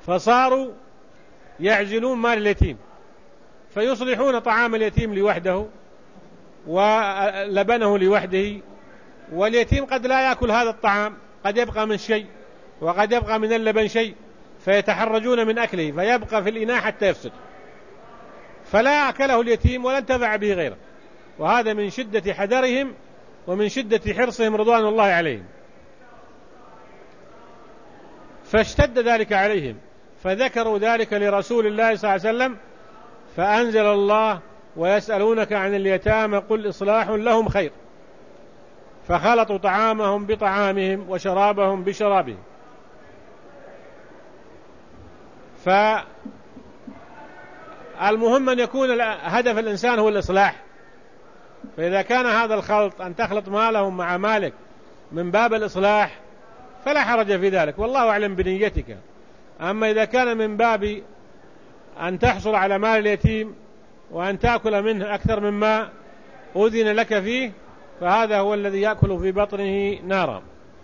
فصاروا يعزلون مال اليتيم، فيصلحون طعام اليتيم لوحده ولبنه لوحده، واليتيم قد لا يأكل هذا الطعام، قد يبقى من شيء وقد يبقى من اللبن شيء، فيتحرجون من أكله فيبقى في الإناء حتى يفسد، فلا أكله اليتيم ولا انتفع به غيره. وهذا من شدة حذرهم ومن شدة حرصهم رضوان الله عليهم، فاشتد ذلك عليهم، فذكروا ذلك لرسول الله صلى الله عليه وسلم، فأنزل الله: ويسألونك عن اليتامى قل إصلاح لهم خير، فخلطوا طعامهم بطعامهم وشرابهم بشرابهم. فالمهم أن يكون هدف الإنسان هو الإصلاح، فإذا كان هذا الخلط أن تخلط مالهم مع مالك من باب الإصلاح فلا حرج في ذلك، والله أعلم بنيتك. أما إذا كان من باب أن تحصل على مال اليتيم وأن تأكل منه أكثر مما أذن لك فيه، فهذا هو الذي يأكل في بطنه نارا.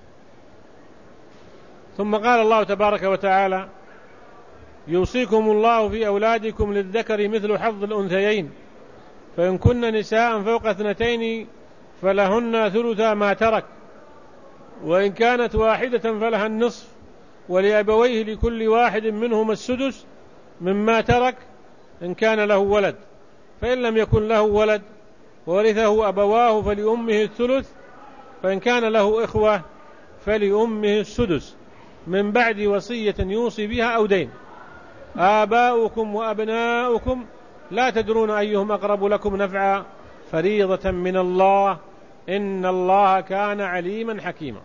ثم قال الله تبارك وتعالى: يوصيكم الله في أولادكم للذكر مثل حظ الأنثيين، فإن كن نساء فوق 2 فلهن ثلثا ما ترك، وإن كانت واحدة فلها النصف، ولأبويه لكل واحد منهما السدس مما ترك إن كان له ولد، فإن لم يكن له ولد وورثه أبواه فلأمه الثلث، فإن كان له إخوة فلأمه السدس من بعد وصية يوصي بها أو دين. آباؤكم وأبناؤكم لا تدرون أيهم أقرب لكم نفعا فريضة من الله إن الله كان عليما حكيما.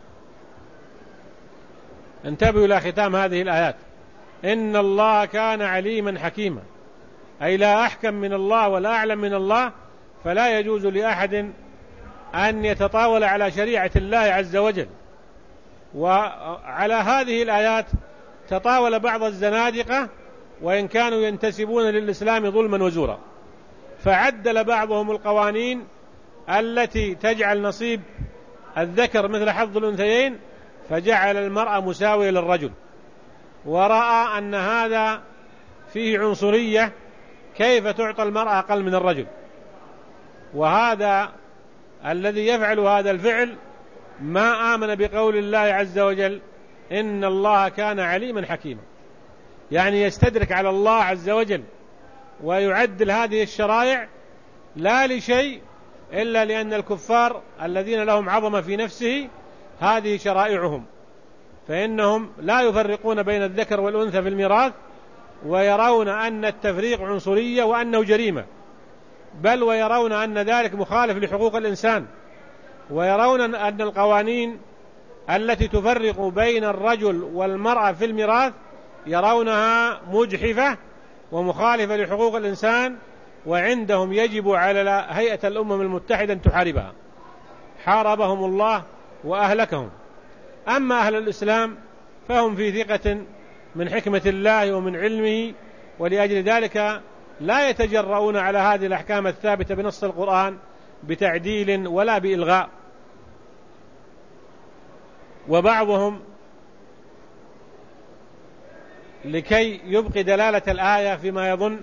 انتبهوا إلى ختام هذه الآيات: إن الله كان عليما حكيما، أي لا أحكم من الله ولا أعلم من الله، فلا يجوز لأحد أن يتطاول على شريعة الله عز وجل. وعلى هذه الآيات تطاول بعض الزنادقة وإن كانوا ينتسبون للإسلام ظلما وزورا، فعدل بعضهم القوانين التي تجعل نصيب الذكر مثل حظ الأنثيين، فجعل المرأة مساوية للرجل، ورأى أن هذا فيه عنصرية، كيف تعطى المرأة أقل من الرجل؟ وهذا الذي يفعل هذا الفعل ما آمن بقول الله عز وجل: إن الله كان عليما حكيما، يعني يستدرك على الله عز وجل ويعدل هذه الشرائع لا لشيء إلا لأن الكفار الذين لهم عظمة في نفسه هذه شرائعهم، فإنهم لا يفرقون بين الذكر والأنثى في الميراث، ويرون أن التفريق عنصرية وأنه جريمة، بل ويرون أن ذلك مخالف لحقوق الإنسان، ويرون أن القوانين التي تفرق بين الرجل والمرأة في الميراث يرونها مجحفة ومخالفة لحقوق الإنسان، وعندهم يجب على هيئة الأمم المتحدة أن تحاربها. حاربهم الله وأهلكهم. أما أهل الإسلام فهم في ثقة من حكمة الله ومن علمه، ولأجل ذلك لا يتجرؤون على هذه الأحكام الثابتة بنص القرآن بتعديل ولا بإلغاء. وبعضهم لكي يبقي دلالة الآية فيما يظن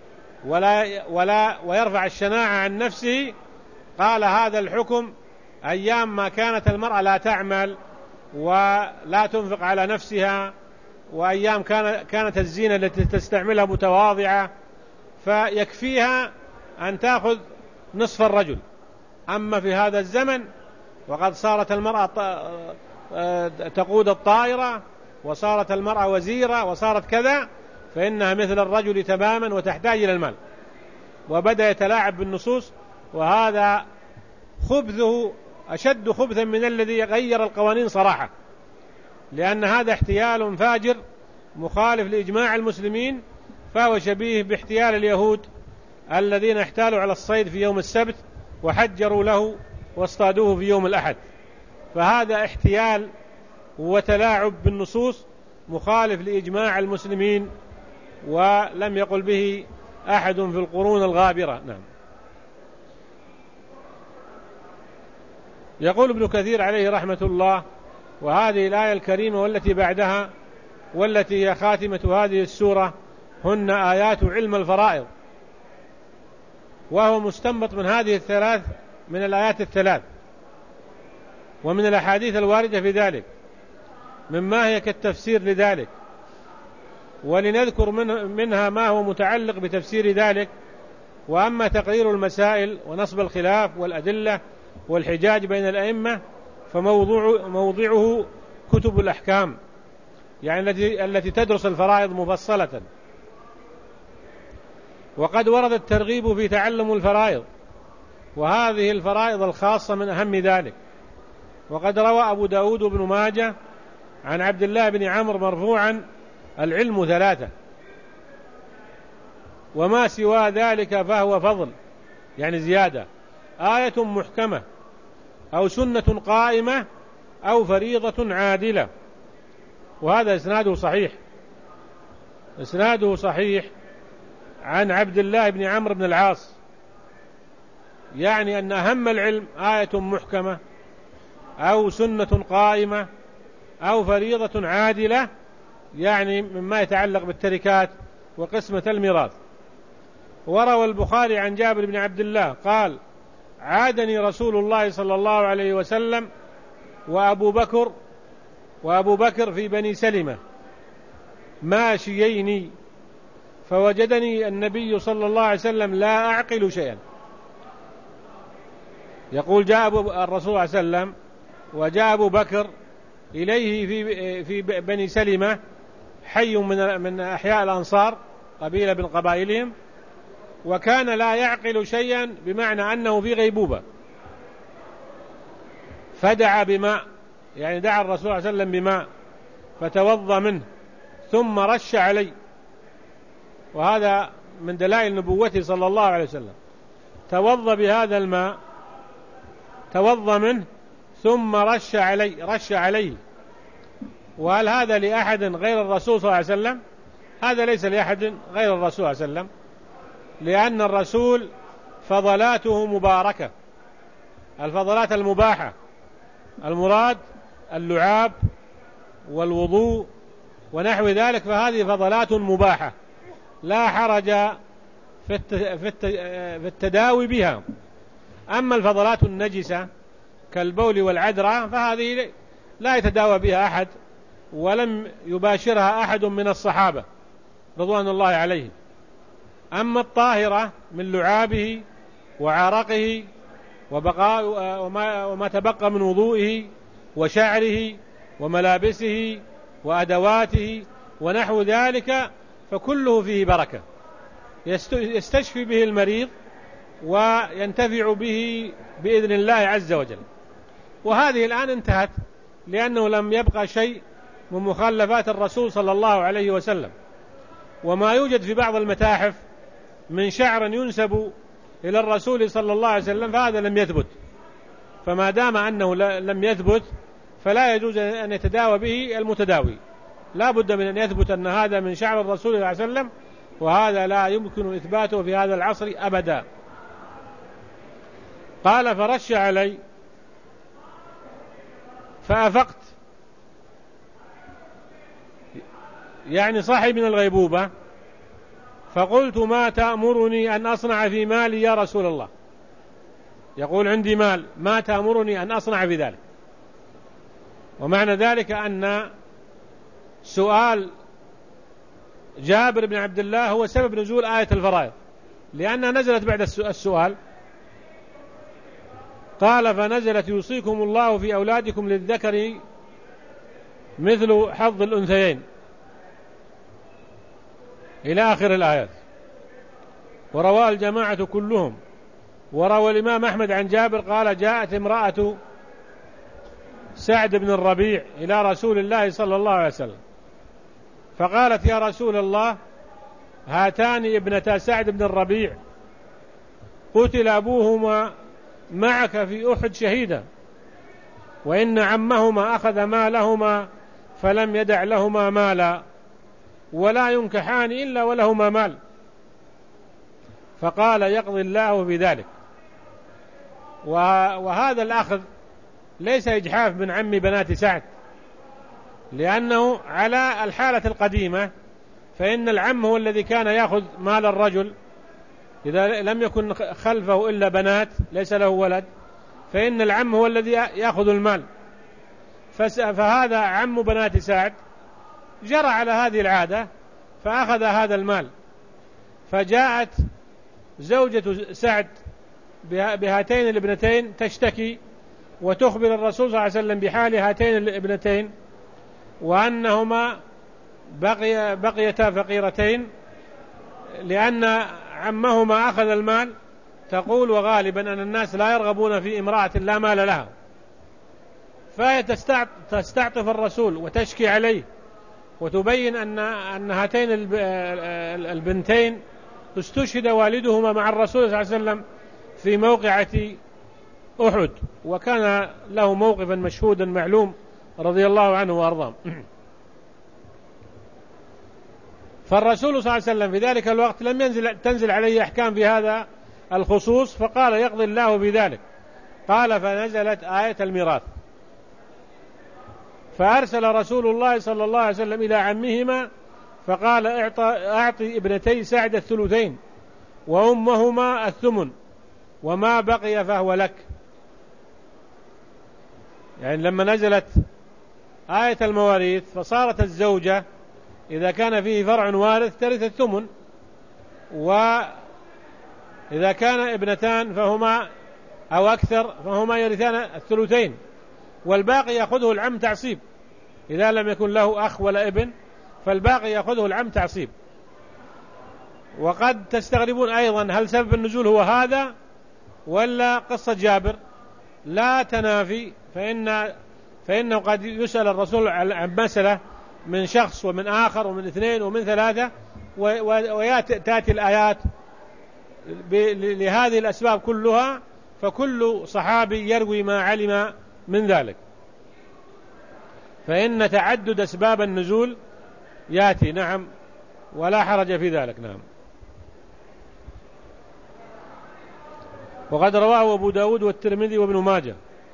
ويرفع الشناعة عن نفسه قال: هذا الحكم أيام ما كانت المرأة لا تعمل ولا تنفق على نفسها، وأيام كانت الزينة التي تستعملها متواضعة، فيكفيها أن تأخذ نصف الرجل. أما في هذا الزمن وقد صارت المرأة تقود الطائرة، وصارت المرأة وزيرة، وصارت كذا، فإنها مثل الرجل تماما وتحتاج إلى المال. وبدأ يتلاعب بالنصوص، وهذا خبثه أشد خبثا من الذي غير القوانين صراحة، لأن هذا احتيال فاجر مخالف لإجماع المسلمين، فهو شبيه باحتيال اليهود الذين احتالوا على الصيد في يوم السبت وحجروا له واصطادوه في يوم الأحد. فهذا احتيال وتلاعب بالنصوص مخالف لإجماع المسلمين، ولم يقل به أحد في القرون الغابرة. نعم. يقول ابن كثير عليه رحمة الله: وهذه الآية الكريمة والتي بعدها والتي هي خاتمة هذه السورة، هن آيات علم الفرائض، وهو مستنبط من هذه الثلاث من الآيات الثلاث ومن الأحاديث الواردة في ذلك مما هي كالتفسير لذلك. ولنذكر منها ما هو متعلق بتفسير ذلك. وأما تقرير المسائل ونصب الخلاف والأدلة والحجاج بين الأئمة فموضعه كتب الأحكام، يعني التي تدرس الفرائض مفصلة. وقد ورد الترغيب في تعلم الفرائض، وهذه الفرائض الخاصة من أهم ذلك. وقد روى أبو داود بن ماجه عن عبد الله بن عمرو مرفوعا: العلم ثلاثة، وما سوى ذلك فهو فضل، يعني زيادة، آية محكمة أو سنة قائمة أو فريضة عادلة. وهذا إسناده صحيح عن عبد الله بن عمرو بن العاص، يعني أن أهم العلم آية محكمة أو سنة قائمة أو فريضة عادلة، يعني مما يتعلق بالتركات وقسمة الميراث. وروى البخاري عن جابر بن عبد الله قال: عادني رسول الله صلى الله عليه وسلم وأبو بكر في بني سلمة ماشيين، فوجدني النبي صلى الله عليه وسلم لا أعقل شيئا. يقول جاء الرسول صلى الله عليه وسلم وجاء أبو بكر إليه في بني سلمة، حي من أحياء الأنصار، قبيلة من قبائلهم، وكان لا يعقل شيئا، بمعنى أنه في غيبوبة. فدعا بماء، يعني دعا الرسول صلى الله عليه وسلم بماء فتوضأ منه ثم رش علي، وهذا من دلائل نبوته صلى الله عليه وسلم. توضأ بهذا الماء، توضأ منه ثم رش عليه. وهل هذا لأحد غير الرسول صلى الله عليه وسلم؟ هذا ليس لأحد غير الرسول صلى الله عليه وسلم، لأن الرسول فضلاته مباركة، الفضلات المباحة، المراد اللعاب والوضوء ونحو ذلك، فهذه فضلات مباحة لا حرج في التداوي بها. أما الفضلات النجسة كالبول والعذرة فهذه لا يتداوى بها أحد، ولم يباشرها أحد من الصحابة رضوان الله عليهم. أما الطاهرة من لعابه وعرقه وما تبقى من وضوئه وشعره وملابسه وأدواته ونحو ذلك، فكله فيه بركة يستشفي به المريض وينتفع به بإذن الله عز وجل. وهذه الآن انتهت، لأنه لم يبقى شيء من مخلفات الرسول صلى الله عليه وسلم. وما يوجد في بعض المتاحف من شعر ينسب إلى الرسول صلى الله عليه وسلم فهذا لم يثبت، فما دام أنه لم يثبت فلا يجوز أن يتداوى به المتداوي، لا بد من أن يثبت أن هذا من شعر الرسول صلى الله عليه وسلم، وهذا لا يمكن إثباته في هذا العصر أبدا. قال: فرش علي فأفقت، يعني صاحي من الغيبوبة، فقلت: ما تأمرني أن أصنع في مالي يا رسول الله؟ يقول: عندي مال، ما تأمرني أن أصنع في ذلك؟ ومعنى ذلك أن سؤال جابر بن عبد الله هو سبب نزول آية الفرائض، لأنها نزلت بعد السؤال. قال: فنزلت: يوصيكم الله في أولادكم للذكر مثل حظ الأنثيين، إلى آخر الآيات. ورواه الجماعة كلهم. وروى الإمام أحمد عن جابر قال: جاءت امرأة سعد بن الربيع إلى رسول الله صلى الله عليه وسلم فقالت: يا رسول الله، هاتان ابنتا سعد بن الربيع قتل أبوهما معك في أحد شهيدا، وإن عمهما أخذ مالهما فلم يدع لهما مالا، ولا ينكحان إلا ولهما مال. فقال: يقضي الله بذلك. وهذا الأخذ ليس إجحاف من عم بنات سعد، لأنه على الحالة القديمة، فإن العم هو الذي كان يأخذ مال الرجل إذا لم يكن خلفه إلا بنات ليس له ولد، فإن العم هو الذي يأخذ المال. فهذا عم بنات سعد جرى على هذه العادة فأخذ هذا المال. فجاءت زوجة سعد بهاتين الابنتين تشتكي وتخبر الرسول صلى الله عليه وسلم بحال هاتين الابنتين، وأنهما بقيتا فقيرتين لأن عمهما أخذ المال. تقول وغالبا أن الناس لا يرغبون في امرأة لا مال لها، فهي تستعطف الرسول وتشكي عليه وتبين أن هاتين البنتين استشهد والدهما مع الرسول صلى الله عليه وسلم في موقعة أحد، وكان له موقفا مشهودا معلوم رضي الله عنه وأرضاه. فالرسول صلى الله عليه وسلم في ذلك الوقت لم تنزل عليه أحكام في هذا الخصوص، فقال يقضي الله بذلك. قال فنزلت آية الميراث، فأرسل رسول الله صلى الله عليه وسلم إلى عمهما فقال أعطي ابنتي سعد الثلثين وأمهما الثمن وما بقي فهو لك. يعني لما نزلت آية المواريث فصارت الزوجة إذا كان فيه فرع وارث ترث الثمن، وإذا كان ابنتان فهما أو أكثر فهما يرثان الثلثين، والباقي يأخذه العم تعصيب. إذا لم يكن له أخ ولا ابن فالباقي يأخذه العم تعصيب. وقد تستغربون أيضا هل سبب النزول هو هذا ولا قصة جابر؟ لا تنافي، فإنه قد يسأل الرسول عن مسألة من شخص ومن آخر ومن اثنين ومن ثلاثة، وتأتي الآيات لهذه الأسباب كلها، فكل صحابي يروي ما علم من ذلك. فإن تعدد أسباب النزول يأتي، نعم، ولا حرج في ذلك. نعم. وقد رواه أبو داود والترمذي وابن ماجه.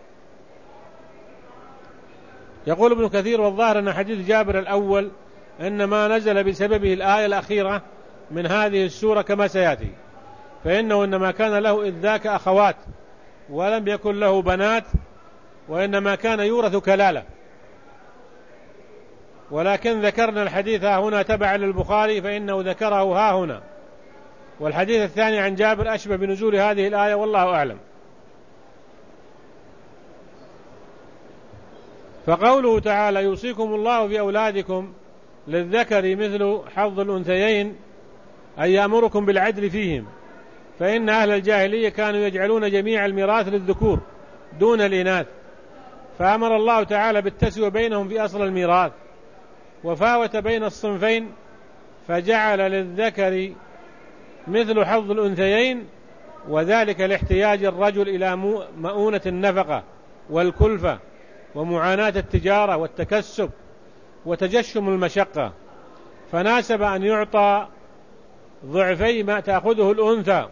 يقول ابن كثير والظاهر أن حديث جابر الأول إنما نزل بسببه الآية الأخيرة من هذه السورة كما سيأتي، فإنه إنما كان له إذ ذاك أخوات ولم يكن له بنات، وإنما كان يورث كلالة. ولكن ذكرنا الحديث ها هنا تبع للبخاري فإنه ذكره ها هنا، والحديث الثاني عن جابر أشبه بنزول هذه الآية والله أعلم. فقوله تعالى يوصيكم الله في أولادكم للذكر مثل حظ الأنثيين أي يأمركم بالعدل فيهم، فإن أهل الجاهلية كانوا يجعلون جميع الميراث للذكور دون الإناث، فأمر الله تعالى بالتسوية بينهم في أصل الميراث، وفاوت بين الصنفين فجعل للذكر مثل حظ الأنثيين، وذلك لاحتياج الرجل إلى مؤونة النفقة والكلفة ومعاناة التجارة والتكسب وتجشم المشقة، فناسب أن يعطى ضعفي ما تأخذه الأنثى.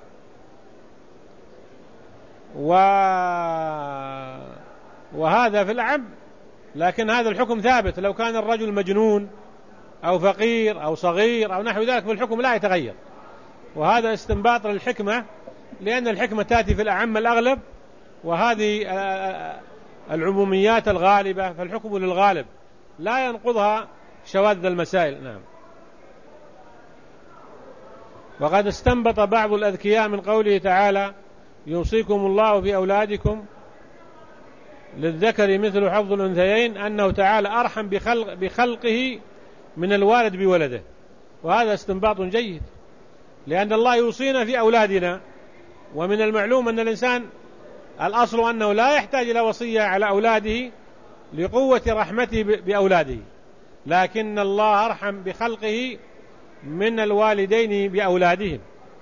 وهذا في العم، لكن هذا الحكم ثابت لو كان الرجل مجنون أو فقير أو صغير أو نحو ذلك، فالحكم لا يتغير. وهذا استنباط للحكمة، لأن الحكمة تأتي في الأعم الأغلب، وهذه العموميات الغالبة فالحكم للغالب لا ينقضها شواذ المسائل. نعم. وقد استنبط بعض الأذكياء من قوله تعالى يوصيكم الله في أولادكم للذكر مثل حظ الأنثيين أنه تعالى أرحم بخلقه من الوالد بولده، وهذا استنباط جيد، لأن الله يوصينا في أولادنا، ومن المعلوم أن الإنسان الأصل أنه لا يحتاج إلى وصية على أولاده لقوة رحمته بأولاده، لكن الله أرحم بخلقه من الوالدين بأولادهم،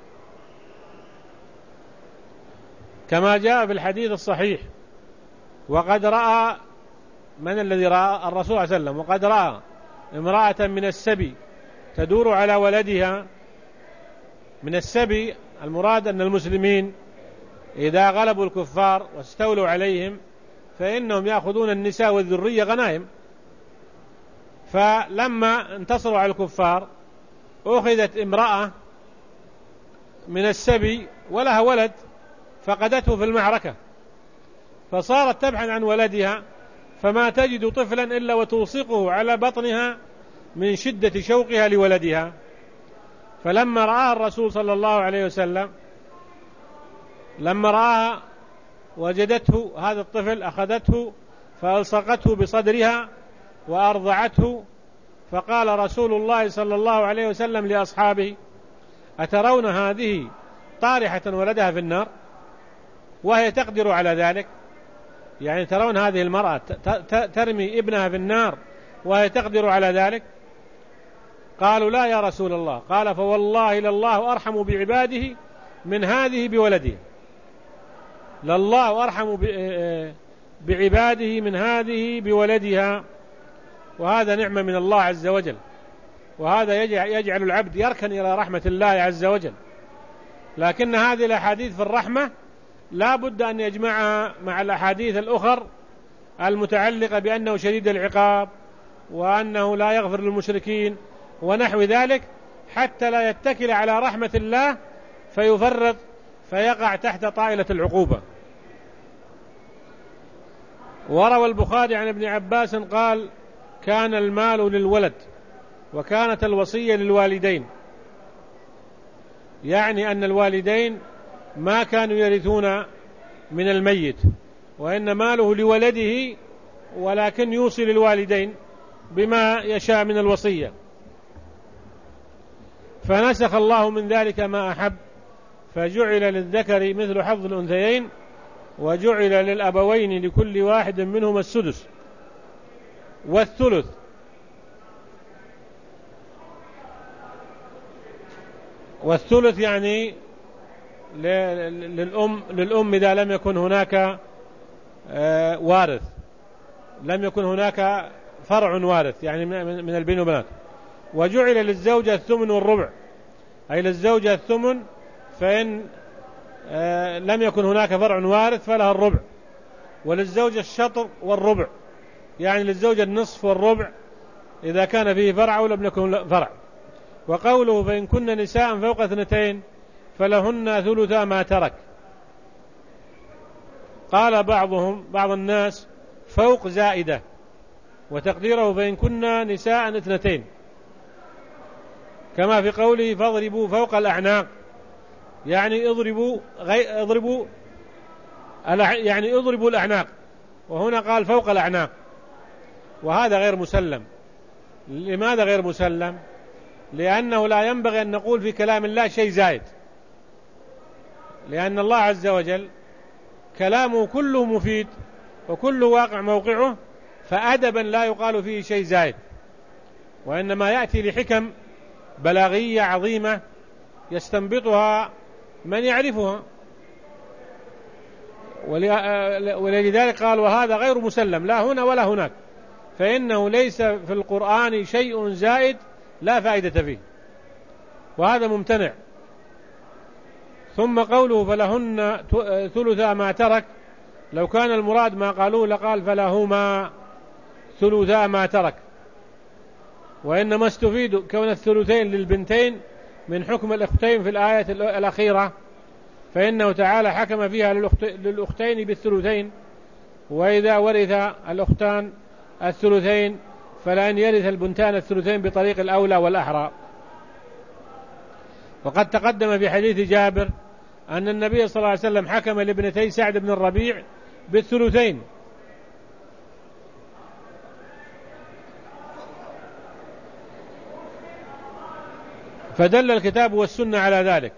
كما جاء في الحديث الصحيح. وقد رأى من الذي رأى الرسول صلى الله عليه وسلم، وقد رأى امرأة من السبي تدور على ولدها. من السبي المراد أن المسلمين إذا غلبوا الكفار واستولوا عليهم فإنهم يأخذون النساء والذرية غنائم، فلما انتصروا على الكفار أخذت امرأة من السبي ولها ولد فقدته في المعركة، فصارت تبحث عن ولدها فما تجد طفلا إلا وتوثقه على بطنها من شدة شوقها لولدها. فلما رآها الرسول صلى الله عليه وسلم، لما رآها وجدته هذا الطفل أخذته فألصقته بصدرها وأرضعته، فقال رسول الله صلى الله عليه وسلم لأصحابه: أترون هذه طارحة ولدها في النار وهي تقدر على ذلك؟ يعني ترون هذه المرأة ترمي ابنها في النار وهي تقدر على ذلك؟ قالوا: لا يا رسول الله. قال: فوالله لله أرحم بعباده من هذه بولده، لله أرحم بعباده من هذه بولدها. وهذا نعمة من الله عز وجل، وهذا يجعل العبد يركن إلى رحمة الله عز وجل. لكن هذه الأحاديث في الرحمة لا بد أن يجمعها مع الأحاديث الأخر المتعلقة بأنه شديد العقاب وأنه لا يغفر للمشركين ونحو ذلك، حتى لا يتكل على رحمة الله فيفرط فيقع تحت طائلة العقوبة. وروى البخاري عن ابن عباس قال: كان المال للولد وكانت الوصية للوالدين، يعني أن الوالدين ما كانوا يرثون من الميت، وإن ماله لولده، ولكن يوصي للوالدين بما يشاء من الوصية. فنسخ الله من ذلك ما أحب، فجعل للذكر مثل حظ الأنثيين، وجعل للأبوين لكل واحد منهما السدس والثلث. والثلث يعني للأم إذا لم يكن هناك وارث، لم يكن هناك فرع وارث، يعني من البنين والبنات. وجعل للزوجة الثمن والربع، أي للزوجة الثمن فإن لم يكن هناك فرع وارث فلها الربع، وللزوجة الشطر والربع، يعني للزوجة النصف والربع إذا كان فيه فرع ولم يكن فرع. وقوله: فإن كن نساء فوق 2 فلهن ثلثا ما ترك. قال بعض الناس فوق زائدة، وتقديره: فإن كن نساء 2، كما في قوله: فاضربوا فوق الأعناق، يعني اضربوا الأعناق، وهنا قال فوق الأعناق، وهذا غير مسلم. لماذا غير مسلم؟ لأنه لا ينبغي أن نقول في كلام الله شيء زائد، لأن الله عز وجل كلامه كله مفيد وكله واقع موقعه، فأدبا لا يقال فيه شيء زائد، وإنما يأتي لحكم بلاغية عظيمة يستنبطها من يعرفها. ولذلك قال: وهذا غير مسلم لا هنا ولا هناك، فإنه ليس في القرآن شيء زائد لا فائدة فيه، وهذا ممتنع. ثم قوله: فلهن ثلثا ما ترك، لو كان المراد ما قالوه لقال: فلهما ثلثا ما ترك، وإنما استفيد كون الثلثين للبنتين من حكم الأختين في الآية الأخيرة، فإنه تعالى حكم فيها للأختين بالثلثين، وإذا ورث الأختان الثلثين فلأن يرث البنتان الثلثين بطريق الأولى والأحرى. وقد تقدم في حديث جابر أن النبي صلى الله عليه وسلم حكم لابنتي سعد بن الربيع بالثلثين. فدل الكتاب والسنة على ذلك،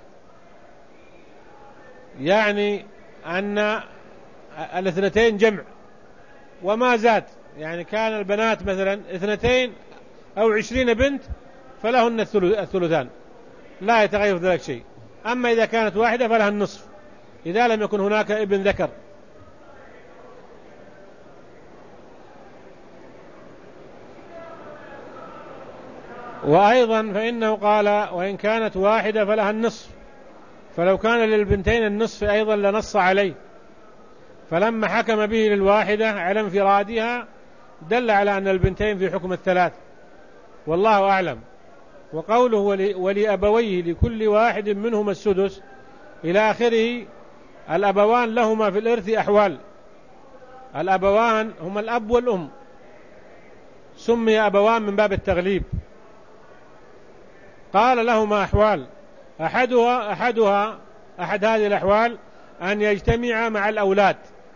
يعني أن 2 جمع وما زاد، يعني كان البنات مثلا 2 أو 20 بنت فلهن الثلثان، لا يتغير ذلك شيء. أما إذا كانت واحدة فلها النصف إذا لم يكن هناك ابن ذكر. وأيضا فإنه قال: وإن كانت واحدة فلها النصف، فلو كان للبنتين النصف أيضا لنص عليه، فلما حكم به للواحدة على انفرادها دل على أن البنتين في حكم 3، والله أعلم. وقوله ولأبويه لكل واحد منهما السدس إلى آخره، الأبوان لهما في الإرث أحوال. الأبوان هما الأب والأم، سمي أبوان من باب التغليب. قال لهما أحوال، أحد هذه الأحوال أن يجتمع مع الأولاد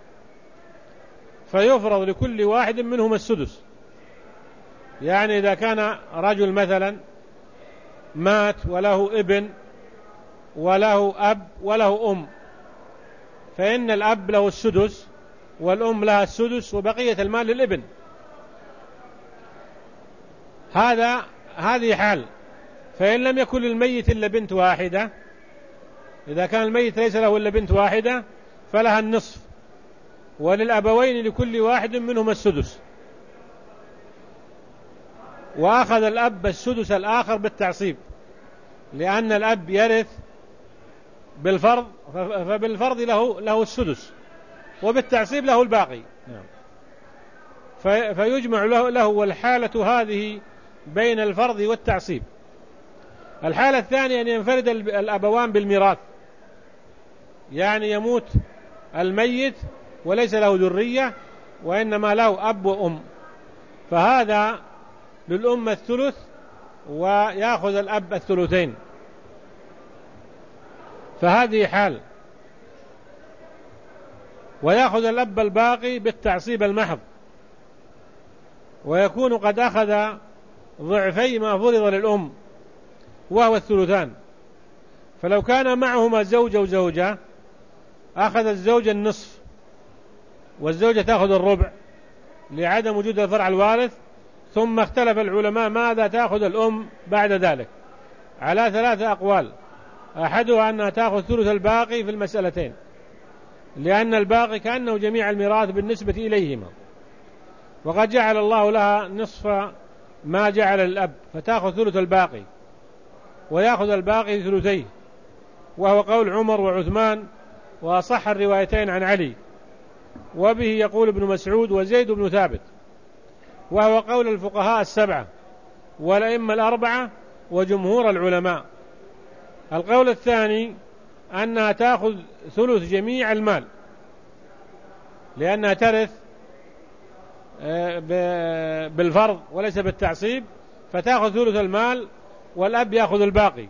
فيفرض لكل واحد منهم السدس. يعني إذا كان رجل مثلا مات وله ابن وله أب وله أم، فإن الأب له السدس والأم لها السدس وبقية المال للابن. هذه حال. فإن لم يكن للميت إلا بنت واحدة، إذا كان الميت ليس له إلا بنت واحدة فلها النصف، وللأبوين لكل واحد منهم السدس. وأخذ الأب السدس الآخر بالتعصيب، لأن الأب يرث بالفرض، فبالفرض له السدس، وبالتعصيب له الباقي. فيجمع له. والحالة هذه بين الفرض والتعصيب. الحالة الثانية أن ينفرد الأبوان بالميراث، يعني يموت الميت وليس له ذرية وإنما له أب وأم، فهذا للأم الثلث ويأخذ الأب الثلثين. فهذه حال. ويأخذ الأب الباقي بالتعصيب المحض، ويكون قد أخذ ضعفي ما فرض للأم وهو الثلثان. فلو كان معهما زوجة وزوجة أخذ الزوج النصف والزوجة تأخذ الربع لعدم وجود الفرع الوارث. ثم اختلف العلماء ماذا تأخذ الأم بعد ذلك على 3 أقوال. أحدها أنها تأخذ ثلث الباقي في المسألتين، لأن الباقي كأنه جميع الميراث بالنسبة إليهما، وقد جعل الله لها نصف ما جعل للأب، فتأخذ ثلث الباقي ويأخذ الباقي ثلثيه، وهو قول عمر وعثمان وأصح الروايتين عن علي، وبه يقول ابن مسعود وزيد بن ثابت، وهو قول الفقهاء 7 والأئمة 4 وجمهور العلماء. القول الثاني أنها تأخذ ثلث جميع المال، لأنها ترث بالفرض وليس بالتعصيب، فتأخذ ثلث المال والأب يأخذ الباقي،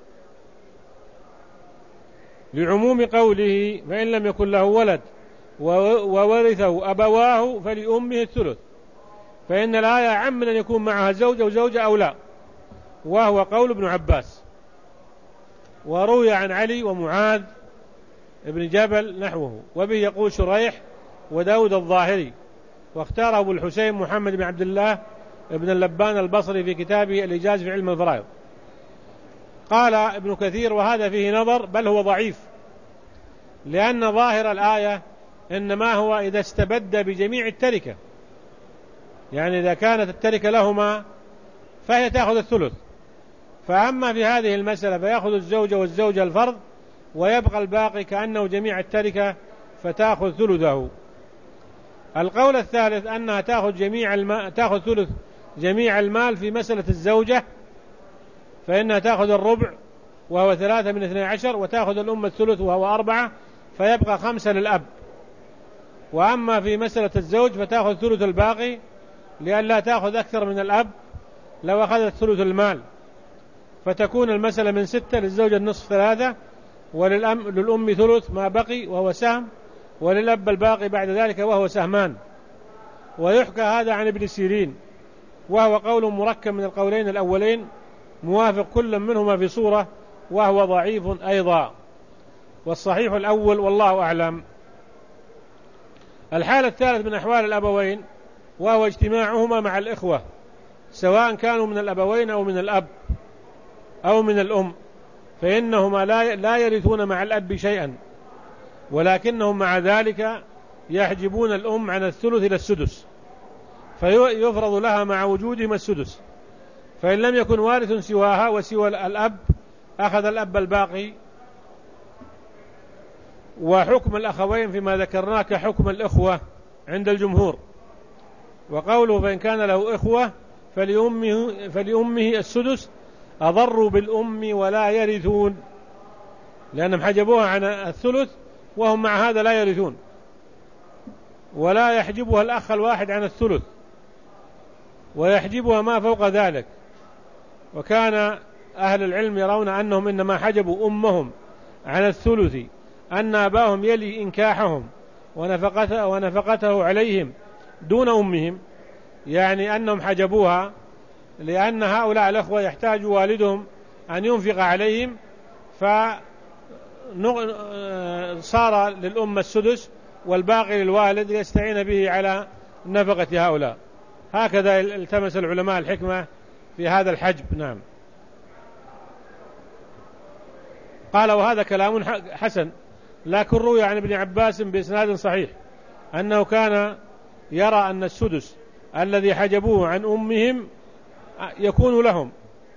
لعموم قوله فإن لم يكن له ولد وورثه أبواه فلأمه الثلث، فإن الآية عم أن يكون معها زوجة وزوجة أو لا، وهو قول ابن عباس. وروي عن علي ومعاذ ابن جبل نحوه، وبه يقول شريح وداود الظاهري، واختاره أبو الحسين محمد بن عبد الله ابن اللبان البصري في كتابه الإجاز في علم الفرائض. قال ابن كثير وهذا فيه نظر، بل هو ضعيف، لأن ظاهر الآية إنما هو إذا استبد بجميع التركة، يعني إذا كانت التركة لهما فهي تأخذ الثلث. فأما في هذه المسألة فيأخذ الزوجة والزوجة الفرض ويبقى الباقي كأنه جميع التركة فتأخذ ثلثه. القول الثالث أنها تأخذ ثلث جميع المال في مسألة الزوجة، فإنها تأخذ الربع وهو 3 من 12، وتأخذ الأم الثلث وهو 4، فيبقى 5 للأب. وأما في مسألة الزوج فتأخذ ثلث الباقي، لأن لا تأخذ أكثر من الأب لو أخذت ثلث المال، فتكون المسألة من 6 للزوجة النصف 3، وللأم ثلث ما بقي وهو سهم، وللأب الباقي بعد ذلك وهو سهمان. ويحكى هذا عن ابن سيرين، وهو قول مركب من القولين الأولين، موافق كل منهما في صورة، وهو ضعيف أيضا، والصحيح الأول والله أعلم. الحالة الثالث من أحوال الأبوين وهو اجتماعهما مع الإخوة، سواء كانوا من الأبوين أو من الأب أو من الأم، فإنهما لا يرثون مع الأب شيئا، ولكنهم مع ذلك يحجبون الأم عن الثلث إلى السدس، فيفرض لها مع وجودهم السدس. فإن لم يكن وارث سواها وسوى الأب أخذ الأب الباقي. وحكم الأخوين فيما ذكرناه كحكم الإخوة عند الجمهور. وقوله فإن كان له إخوة فلأمه السدس أضروا بالأم ولا يرثون، لأنهم حجبوها عن الثلث وهم مع هذا لا يرثون، ولا يحجبها الأخ الواحد عن الثلث، ويحجبها ما فوق ذلك. وكان أهل العلم يرون أنهم إنما حجبوا أمهم عن الثلث أن أباهم يلي إنكاحهم ونفقته عليهم دون أمهم، يعني أنهم حجبوها لأن هؤلاء الأخوة يحتاج والدهم أن ينفق عليهم، فصار للأم السدس والباقي للوالد يستعين به على نفقة هؤلاء. هكذا التمس العلماء الحكمة في هذا الحجب. نعم. قال وهذا كلام حسن، لكن روي عن ابن عباس بإسناد صحيح أنه كان يرى أن السدس الذي حجبوه عن أمهم يكون لهم،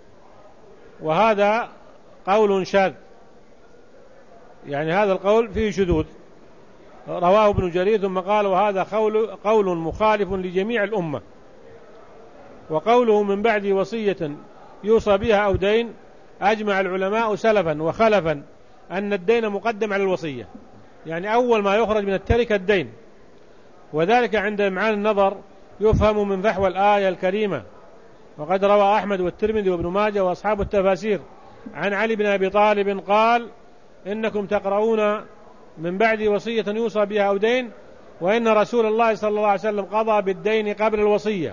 وهذا قول شاذ، يعني هذا القول فيه شذوذ. رواه ابن جرير ثم قال وهذا قول مخالف لجميع الأمة. وقوله من بعد وصية يوصى بها أو دين، أجمع العلماء سلفا وخلفا أن الدين مقدم على الوصية، يعني أول ما يخرج من التركة الدين، وذلك عند إمعان النظر يفهم من فحوى الآية الكريمة. وقد روى أحمد والترمذي وابن ماجه وأصحاب التفاسير عن علي بن أبي طالب قال إنكم تقرؤون من بعد وصية يوصى بها أو دين، وإن رسول الله صلى الله عليه وسلم قضى بالدين قبل الوصية،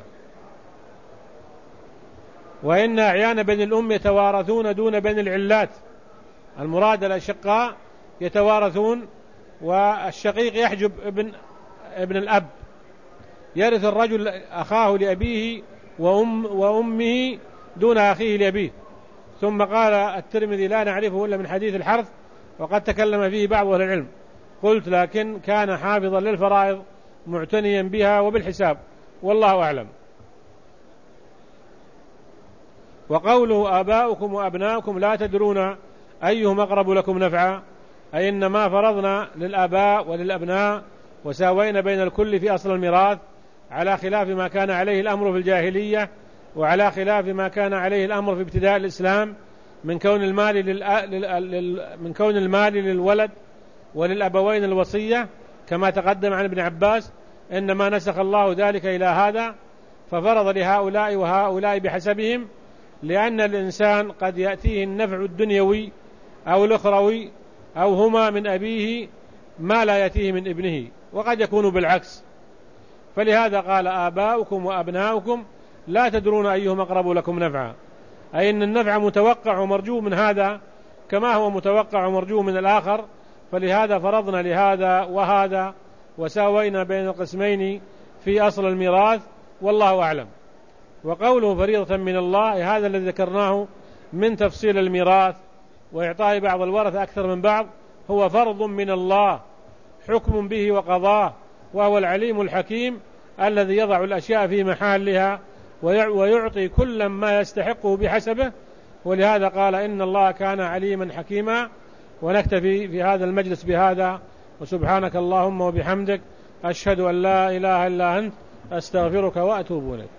وإن أعيان بني الأم يتوارثون دون بني العلات، المراد الأشقاء يتوارثون، والشقيق يحجب ابن الأب، يرث الرجل أخاه لأبيه وأمه دون أخيه لأبيه. ثم قال الترمذي لا نعرفه إلا من حديث الحرث، وقد تكلم فيه بعض أهل العلم. قلت لكن كان حافظا للفرائض معتنيا بها وبالحساب، والله أعلم. وقوله آباؤكم وأبناؤكم لا تدرون أيهم أقرب لكم نفعا، أي إنما فرضنا للآباء وللأبناء وساوينا بين الكل في أصل الميراث، على خلاف ما كان عليه الأمر في الجاهلية، وعلى خلاف ما كان عليه الأمر في ابتداء الإسلام من كون المال للولد وللأبوين الوصية، كما تقدم عن ابن عباس إنما نسخ الله ذلك إلى هذا ففرض لهؤلاء وهؤلاء بحسبهم، لأن الإنسان قد يأتيه النفع الدنيوي أو الأخروي أو هما من أبيه ما لا يأتيه من ابنه، وقد يكون بالعكس. فلهذا قال آباؤكم وأبناؤكم لا تدرون أيهم أقرب لكم نفعا، أي أن النفع متوقع ومرجو من هذا كما هو متوقع ومرجو من الآخر، فلهذا فرضنا لهذا وهذا وساوينا بين القسمين في أصل الميراث، والله أعلم. وقوله فريضة من الله، هذا الذي ذكرناه من تفصيل الميراث وإعطاء بعض الورثة أكثر من بعض، هو فرض من الله حكم به وقضاه، وهو العليم الحكيم الذي يضع الأشياء في محلها ويعطي كل ما يستحقه بحسبه. ولهذا قال إن الله كان عليما حكيما. ونكتفي في هذا المجلس بهذا، وسبحانك اللهم وبحمدك أشهد أن لا إله إلا أنت أستغفرك وأتوب إليك.